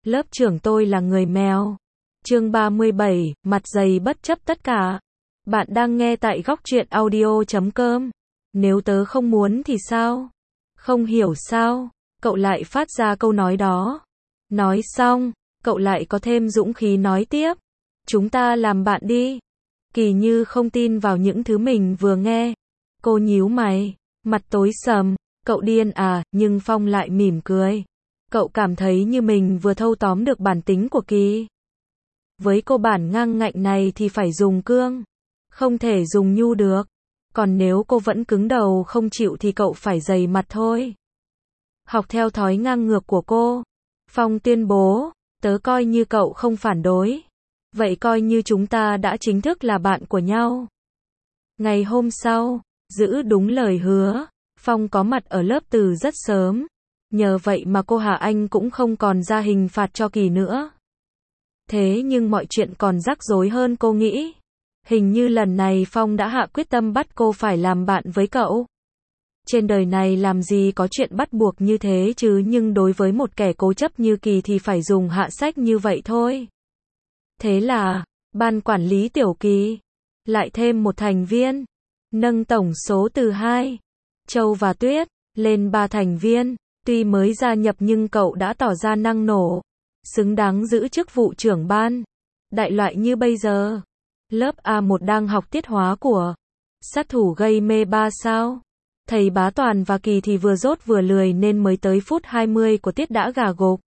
Lớp trưởng tôi là người mèo. Chương 37, mặt dày bất chấp tất cả. Bạn đang nghe tại góc truyện audio.com. Nếu tớ không muốn thì sao? Không hiểu sao? Cậu lại phát ra câu nói đó. Nói xong, cậu lại có thêm dũng khí nói tiếp. Chúng ta làm bạn đi. Kỳ Như không tin vào những thứ mình vừa nghe. Cô nhíu mày, mặt tối sầm. Cậu điên à? Nhưng Phong lại mỉm cười. Cậu cảm thấy như mình vừa thâu tóm được bản tính của Kỳ. Với cô bản ngang ngạnh này thì phải dùng cương, không thể dùng nhu được. Còn nếu cô vẫn cứng đầu không chịu thì cậu phải dày mặt thôi. Học theo thói ngang ngược của cô, Phong tuyên bố, tớ coi như cậu không phản đối. Vậy coi như chúng ta đã chính thức là bạn của nhau. Ngày hôm sau, giữ đúng lời hứa, Phong có mặt ở lớp từ rất sớm. Nhờ vậy mà cô Hà Anh cũng không còn ra hình phạt cho Kỳ nữa. Thế nhưng mọi chuyện còn rắc rối hơn cô nghĩ. Hình như lần này Phong đã hạ quyết tâm bắt cô phải làm bạn với cậu. Trên đời này làm gì có chuyện bắt buộc như thế chứ, nhưng đối với một kẻ cố chấp như Kỳ thì phải dùng hạ sách như vậy thôi. Thế là, ban quản lý Tiểu Kỳ lại thêm một thành viên, nâng tổng số từ 2, Châu và Tuyết, lên 3 thành viên. Tuy mới gia nhập nhưng cậu đã tỏ ra năng nổ, xứng đáng giữ chức vụ trưởng ban. Đại loại như bây giờ, lớp A1 đang học tiết hóa của sát thủ gây mê 3 sao. Thầy Bá Toàn và Kỳ thì vừa dốt vừa lười nên mới tới phút 20 của tiết đã gà gục.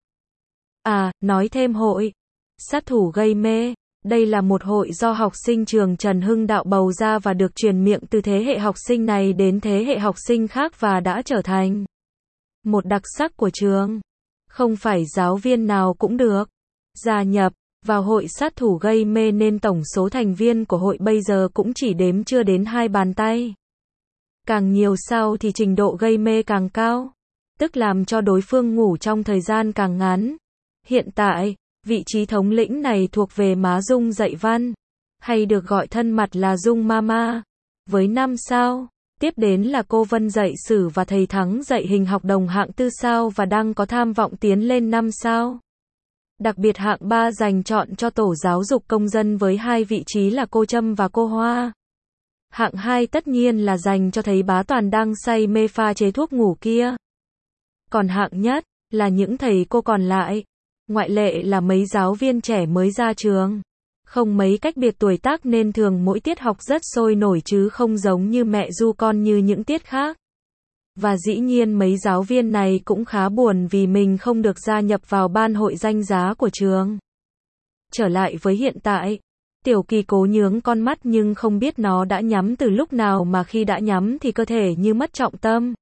À, nói thêm hội sát thủ gây mê, đây là một hội do học sinh trường Trần Hưng Đạo bầu ra và được truyền miệng từ thế hệ học sinh này đến thế hệ học sinh khác và đã trở thành một đặc sắc của trường. Không phải giáo viên nào cũng được gia nhập vào hội sát thủ gây mê nên tổng số thành viên của hội bây giờ cũng chỉ đếm chưa đến 2 bàn tay. Càng nhiều sau thì trình độ gây mê càng cao, tức làm cho đối phương ngủ trong thời gian càng ngắn. Hiện tại, vị trí thống lĩnh này thuộc về má Dung dạy văn, hay được gọi thân mật là Dung Mama, với 5 sao. Tiếp đến là cô Vân dạy sử và thầy Thắng dạy hình học đồng hạng 4 sao và đang có tham vọng tiến lên 5 sao. Đặc biệt hạng 3 dành chọn cho tổ giáo dục công dân với 2 vị trí là cô Trâm và cô Hoa. Hạng 2 tất nhiên là dành cho thầy Bá Toàn đang say mê pha chế thuốc ngủ kia. Còn hạng nhất là những thầy cô còn lại, ngoại lệ là mấy giáo viên trẻ mới ra trường. Không mấy cách biệt tuổi tác nên thường mỗi tiết học rất sôi nổi chứ không giống như mẹ ru con như những tiết khác. Và dĩ nhiên mấy giáo viên này cũng khá buồn vì mình không được gia nhập vào ban hội danh giá của trường. Trở lại với hiện tại, Tiểu Kỳ cố nhướng con mắt nhưng không biết nó đã nhắm từ lúc nào mà khi đã nhắm thì cơ thể như mất trọng tâm.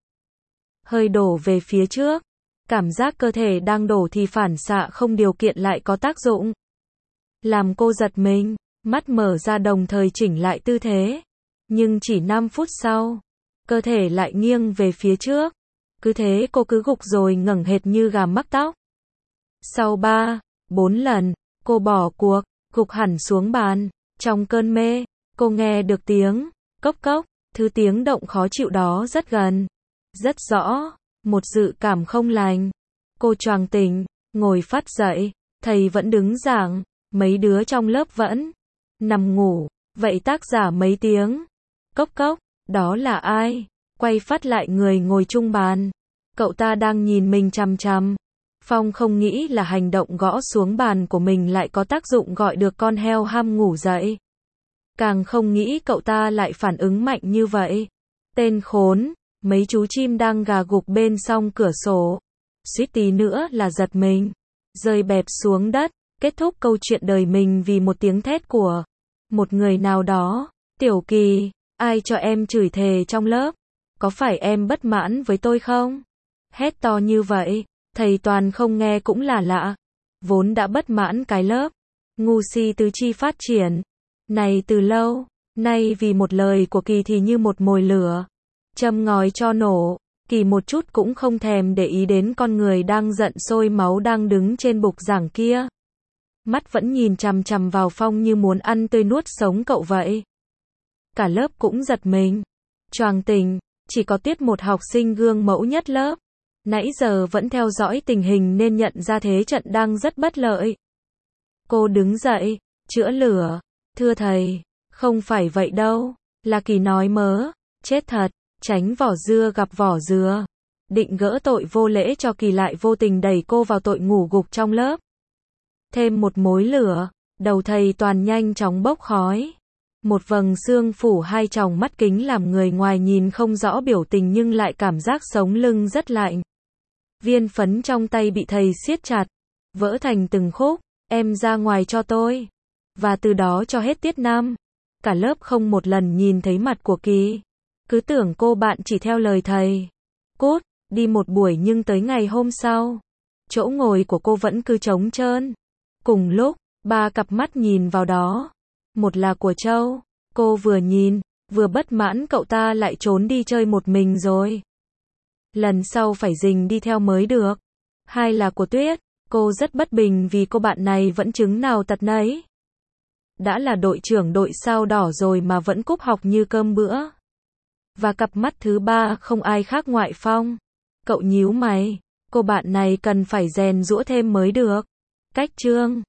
Hơi đổ về phía trước, cảm giác cơ thể đang đổ thì phản xạ không điều kiện lại có tác dụng. Làm cô giật mình, mắt mở ra đồng thời chỉnh lại tư thế. Nhưng chỉ 5 phút sau, cơ thể lại nghiêng về phía trước. Cứ thế cô cứ gục rồi ngẩng hệt như gà mắc tóc. Sau 3, 4 lần, cô bỏ cuộc, gục hẳn xuống bàn. Trong cơn mê, cô nghe được tiếng cốc cốc, thứ tiếng động khó chịu đó rất gần, rất rõ, một dự cảm không lành. Cô choàng tỉnh, ngồi phắt dậy, thầy vẫn đứng giảng. Mấy đứa trong lớp vẫn nằm ngủ, vậy tác giả mấy tiếng cốc cốc, đó là ai? Quay phát lại người ngồi chung bàn. Cậu ta đang nhìn mình chằm chằm. Phong không nghĩ là hành động gõ xuống bàn của mình lại có tác dụng gọi được con heo ham ngủ dậy. Càng không nghĩ cậu ta lại phản ứng mạnh như vậy. Tên khốn, mấy chú chim đang gà gục bên song cửa sổ. Suýt tí nữa là giật mình, rơi bẹp xuống đất. Kết thúc câu chuyện đời mình vì một tiếng thét của một người nào đó. Tiểu Kỳ, ai cho em chửi thề trong lớp? Có phải em bất mãn với tôi không? Hét to như vậy, thầy Toàn không nghe cũng là lạ. Vốn đã bất mãn cái lớp ngu si tứ chi phát triển này từ lâu, nay vì một lời của Kỳ thì như một mồi lửa châm ngòi cho nổ. Kỳ một chút cũng không thèm để ý đến con người đang giận sôi máu đang đứng trên bục giảng kia. Mắt vẫn nhìn chằm chằm vào Phong như muốn ăn tươi nuốt sống cậu vậy. Cả lớp cũng giật mình, choàng tỉnh, chỉ có Tuyết một học sinh gương mẫu nhất lớp, Nãy giờ vẫn theo dõi tình hình nên nhận ra thế trận đang rất bất lợi. Cô đứng dậy, chữa lửa. Thưa thầy, không phải vậy đâu. La Kỳ nói mớ, chết thật, tránh vỏ dưa gặp vỏ dừa. Định gỡ tội vô lễ cho Kỳ lại vô tình đẩy cô vào tội ngủ gục trong lớp. Thêm một mối lửa, đầu thầy Toàn nhanh chóng bốc khói. Một vầng sương phủ hai tròng mắt kính làm người ngoài nhìn không rõ biểu tình nhưng lại cảm giác sống lưng rất lạnh. Viên phấn trong tay bị thầy siết chặt, vỡ thành từng khúc, em ra ngoài cho tôi. Và từ đó cho hết tiết năm, cả lớp không một lần nhìn thấy mặt của Kỳ. Cứ tưởng cô bạn chỉ theo lời thầy. Cút, đi một buổi nhưng tới ngày hôm sau, chỗ ngồi của cô vẫn cứ trống trơn. Cùng lúc, ba cặp mắt nhìn vào đó. Một là của Châu, cô vừa nhìn, vừa bất mãn cậu ta lại trốn đi chơi một mình rồi. Lần sau phải rình đi theo mới được. Hai là của Tuyết, cô rất bất bình vì cô bạn này vẫn chứng nào tật nấy. Đã là đội trưởng đội sao đỏ rồi mà vẫn cúp học như cơm bữa. Và cặp mắt thứ ba không ai khác ngoại Phong. Cậu nhíu mày, cô bạn này cần phải rèn giũa thêm mới được. Cách Trương